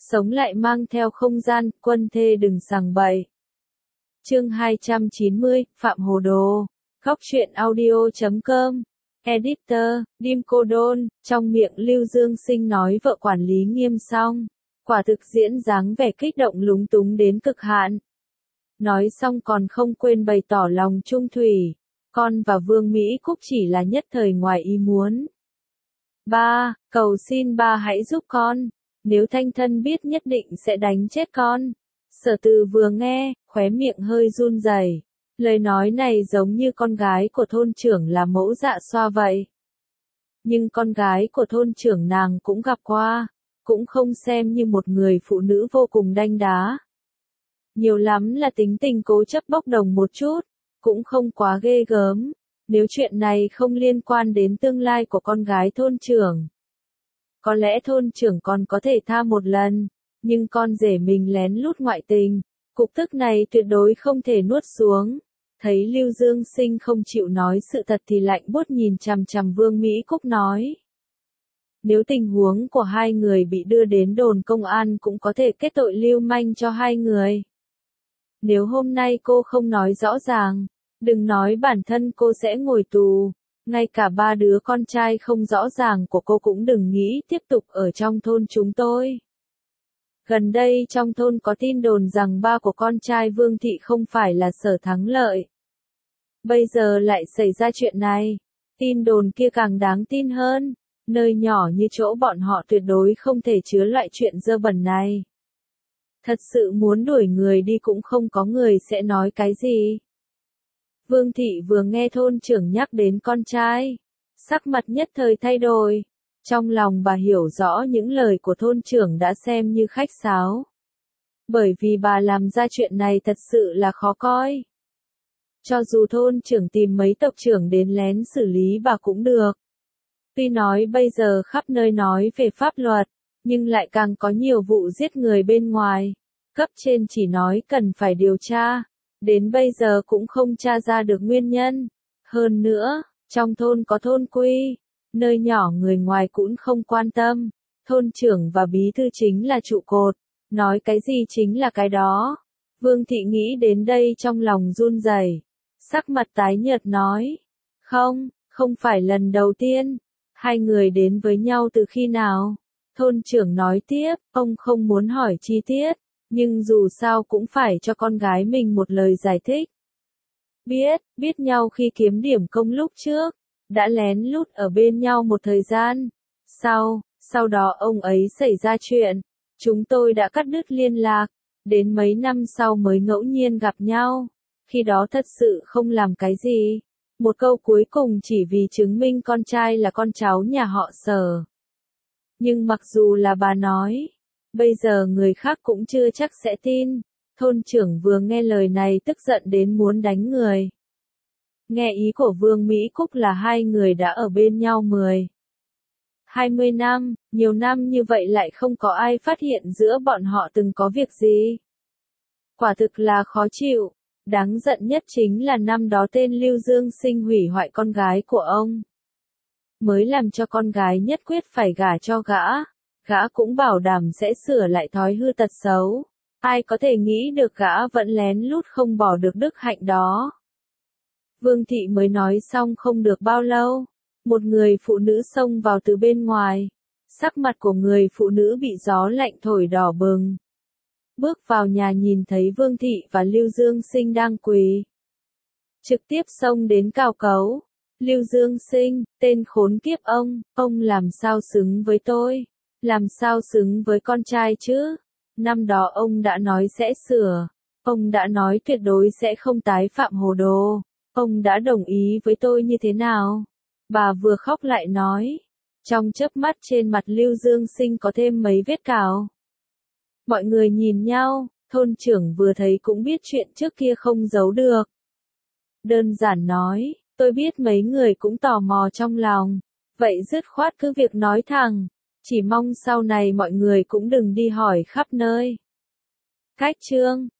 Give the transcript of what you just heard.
sống lại mang theo không gian, quân thê đừng sằng bậy. Chương 290, Phạm Hồ Đồ. Góc truyện audio.com. Editor, Dim Cô Đôn. Trong miệng Lưu Dương Sinh nói vợ quản lý Nghiêm xong. Quả thực diễn dáng vẻ kích động lúng túng đến cực hạn. Nói xong còn không quên bày tỏ lòng trung thủy. Con và Vương Mỹ Cúc chỉ là nhất thời ngoài ý muốn. Ba, cầu xin ba hãy giúp con. Nếu Thanh Thân biết nhất định sẽ đánh chết con. Sở Từ vừa nghe, khóe miệng hơi run rẩy. Lời nói này giống như con gái của thôn trưởng là mẫu dạ xoa vậy. Nhưng con gái của thôn trưởng nàng cũng gặp qua, cũng không xem như một người phụ nữ vô cùng đanh đá. Nhiều lắm là tính tình cố chấp bốc đồng một chút, cũng không quá ghê gớm, nếu chuyện này không liên quan đến tương lai của con gái thôn trưởng. Có lẽ thôn trưởng còn có thể tha một lần, nhưng con rể mình lén lút ngoại tình, cục tức này tuyệt đối không thể nuốt xuống. Thấy Lưu Dương Sinh không chịu nói sự thật thì lạnh buốt nhìn chằm chằm Vương Mỹ Cúc nói. Nếu tình huống của hai người bị đưa đến đồn công an cũng có thể kết tội lưu manh cho hai người. Nếu hôm nay cô không nói rõ ràng, đừng nói bản thân cô sẽ ngồi tù, ngay cả ba đứa con trai không rõ ràng của cô cũng đừng nghĩ tiếp tục ở trong thôn chúng tôi. Gần đây trong thôn có tin đồn rằng ba của con trai Vương Thị không phải là Sở Thắng Lợi. Bây giờ lại xảy ra chuyện này, tin đồn kia càng đáng tin hơn, nơi nhỏ như chỗ bọn họ tuyệt đối không thể chứa loại chuyện dơ bẩn này. Thật sự muốn đuổi người đi cũng không có người sẽ nói cái gì. Vương Thị vừa nghe thôn trưởng nhắc đến con trai, sắc mặt nhất thời thay đổi. Trong lòng bà hiểu rõ những lời của thôn trưởng đã xem như khách sáo. Bởi vì bà làm ra chuyện này thật sự là khó coi. Cho dù thôn trưởng tìm mấy tộc trưởng đến lén xử lý bà cũng được. Tuy nói bây giờ khắp nơi nói về pháp luật, nhưng lại càng có nhiều vụ giết người bên ngoài. Cấp trên chỉ nói cần phải điều tra, đến bây giờ cũng không tra ra được nguyên nhân. Hơn nữa, trong thôn có thôn quy, nơi nhỏ người ngoài cũng không quan tâm. Thôn trưởng và bí thư chính là trụ cột, nói cái gì chính là cái đó. Vương Thị nghĩ đến đây trong lòng run rẩy, sắc mặt tái nhợt nói. Không phải lần đầu tiên. Hai người đến với nhau từ khi nào? Thôn trưởng nói tiếp, ông không muốn hỏi chi tiết, nhưng dù sao cũng phải cho con gái mình một lời giải thích. Biết nhau khi kiếm điểm công lúc trước, đã lén lút ở bên nhau một thời gian. Sau đó ông ấy xảy ra chuyện, chúng tôi đã cắt đứt liên lạc, đến mấy năm sau mới ngẫu nhiên gặp nhau. Khi đó thật sự không làm cái gì. Một câu cuối cùng chỉ vì chứng minh con trai là con cháu nhà họ Sở. Nhưng mặc dù là bà nói, bây giờ người khác cũng chưa chắc sẽ tin. Thôn trưởng vừa nghe lời này tức giận đến muốn đánh người. Nghe ý của Vương Mỹ Cúc là hai người đã ở bên nhau 20 năm, nhiều năm như vậy lại không có ai phát hiện giữa bọn họ từng có việc gì. Quả thực là khó chịu. Đáng giận nhất chính là năm đó tên Lưu Dương Sinh hủy hoại con gái của ông. Mới làm cho con gái nhất quyết phải gả cho gã cũng bảo đảm sẽ sửa lại thói hư tật xấu. Ai có thể nghĩ được gã vẫn lén lút không bỏ được đức hạnh đó. Vương Thị mới nói xong không được bao lâu, một người phụ nữ xông vào từ bên ngoài. Sắc mặt của người phụ nữ bị gió lạnh thổi đỏ bừng. Bước vào nhà nhìn thấy Vương Thị và Lưu Dương Sinh đang quỳ. Trực tiếp xông đến cào cấu. Lưu Dương Sinh, tên khốn kiếp ông làm sao xứng với tôi? Làm sao xứng với con trai chứ? Năm đó ông đã nói sẽ sửa. Ông đã nói tuyệt đối sẽ không tái phạm hồ đồ. Ông đã đồng ý với tôi như thế nào? Bà vừa khóc lại nói. Trong chớp mắt trên mặt Lưu Dương Sinh có thêm mấy vết cào. Mọi người nhìn nhau, thôn trưởng vừa thấy cũng biết chuyện trước kia không giấu được. Đơn giản nói, tôi biết mấy người cũng tò mò trong lòng, vậy dứt khoát cứ việc nói thẳng, chỉ mong sau này mọi người cũng đừng đi hỏi khắp nơi. Cách chương